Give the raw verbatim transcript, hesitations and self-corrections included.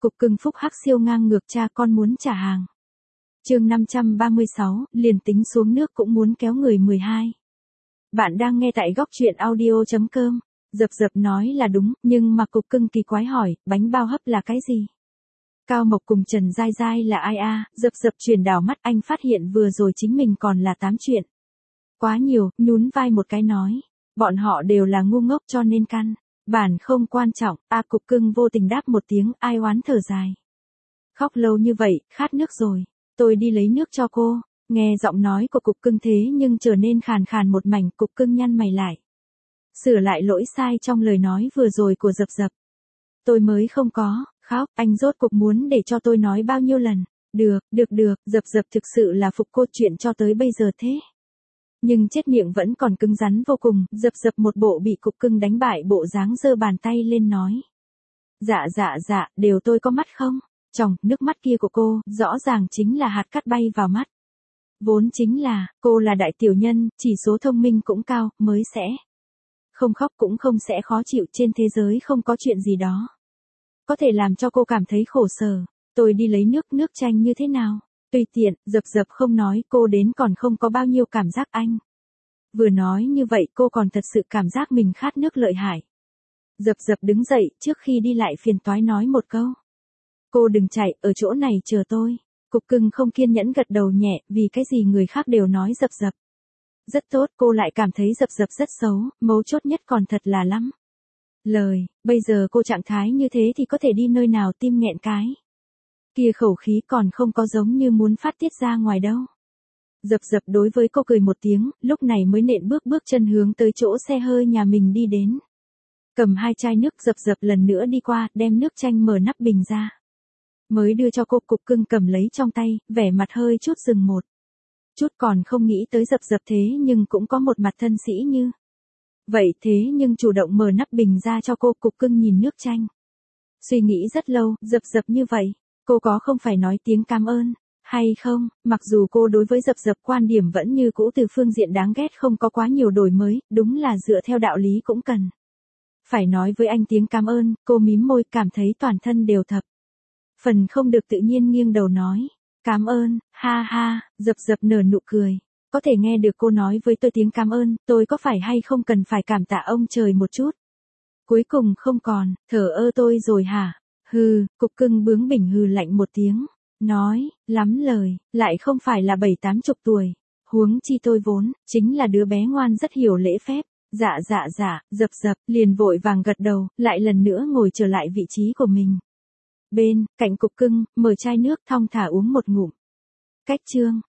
Cục cưng phúc hắc siêu ngang ngược cha con muốn trả hàng. Chương năm trăm ba mươi sáu, liền tính xuống nước cũng muốn kéo người mười hai. Bạn đang nghe tại góc truyện audio chấm com. Dập dập nói là đúng, nhưng mà cục cưng kỳ quái hỏi, bánh bao hấp là cái gì? Cao Mộc cùng Trần Giai Giai là ai a? Dập dập chuyển đảo mắt, anh phát hiện vừa rồi chính mình còn là tám chuyện. Quá nhiều, nhún vai một cái nói. Bọn họ đều là ngu ngốc cho nên căn bản không quan trọng. A cục cưng vô tình đáp một tiếng, ai oán thở dài. Khóc lâu như vậy, khát nước rồi. Tôi đi lấy nước cho cô. Nghe giọng nói của cục cưng thế nhưng trở nên khàn khàn một mảnh, cục cưng nhăn mày lại. Sửa lại lỗi sai trong lời nói vừa rồi của Dập Dập. Tôi mới không có, khóc, anh rốt cuộc muốn để cho tôi nói bao nhiêu lần. Được, được được, Dập Dập thực sự là phục cô chuyện cho tới bây giờ thế. Nhưng chết miệng vẫn còn cứng rắn vô cùng, Dập Dập một bộ bị cục cưng đánh bại bộ dáng giơ bàn tay lên nói. Dạ dạ dạ, đều tôi có mắt không? Chồng, nước mắt kia của cô, rõ ràng chính là hạt cát bay vào mắt. Vốn chính là, cô là đại tiểu nhân, chỉ số thông minh cũng cao, mới sẽ. Không khóc cũng không sẽ khó chịu, trên thế giới không có chuyện gì đó. Có thể làm cho cô cảm thấy khổ sở. Tôi đi lấy nước, nước chanh như thế nào? Tùy tiện, Dập Dập không nói, cô đến còn không có bao nhiêu cảm giác anh. Vừa nói như vậy cô còn thật sự cảm giác mình khát nước lợi hại. Dập Dập đứng dậy, trước khi đi lại phiền toái nói một câu. Cô đừng chạy, ở chỗ này chờ tôi. Cục cưng không kiên nhẫn gật đầu nhẹ, vì cái gì người khác đều nói Dập Dập. Rất tốt, cô lại cảm thấy Dập Dập rất xấu, mấu chốt nhất còn thật là lắm. Lời, bây giờ cô trạng thái như thế thì có thể đi nơi nào tim nghẹn cái. Kia khẩu khí còn không có giống như muốn phát tiết ra ngoài đâu. Dập Dập đối với cô cười một tiếng, lúc này mới nện bước bước chân hướng tới chỗ xe hơi nhà mình đi đến. Cầm hai chai nước, Dập Dập lần nữa đi qua, đem nước chanh mở nắp bình ra. Mới đưa cho cô, cục cưng cầm lấy trong tay, vẻ mặt hơi chút dừng một chút, còn không nghĩ tới Dập Dập thế nhưng cũng có một mặt thân sĩ như. Vậy thế nhưng chủ động mở nắp bình ra cho cô, cục cưng nhìn nước chanh. Suy nghĩ rất lâu, Dập Dập như vậy, cô có không phải nói tiếng cảm ơn, hay không? Mặc dù cô đối với Dập Dập quan điểm vẫn như cũ từ phương diện đáng ghét không có quá nhiều đổi mới, đúng là dựa theo đạo lý cũng cần. Phải nói với anh tiếng cảm ơn, cô mím môi cảm thấy toàn thân đều thập. Phần không được tự nhiên nghiêng đầu nói. Cảm ơn, ha ha, Dập Dập nở nụ cười. Có thể nghe được cô nói với tôi tiếng cảm ơn, tôi có phải hay không cần phải cảm tạ ông trời một chút? Cuối cùng không còn, thở ơ tôi rồi hả? Hừ, cục cưng bướng bỉnh hừ lạnh một tiếng. Nói, lắm lời, lại không phải là bảy tám chục tuổi. Huống chi tôi vốn, chính là đứa bé ngoan rất hiểu lễ phép. Dạ dạ dạ, Dập Dập, liền vội vàng gật đầu, lại lần nữa ngồi trở lại vị trí của mình. Bên, cạnh cục cưng, mở chai nước thong thả uống một ngụm. Cách chương.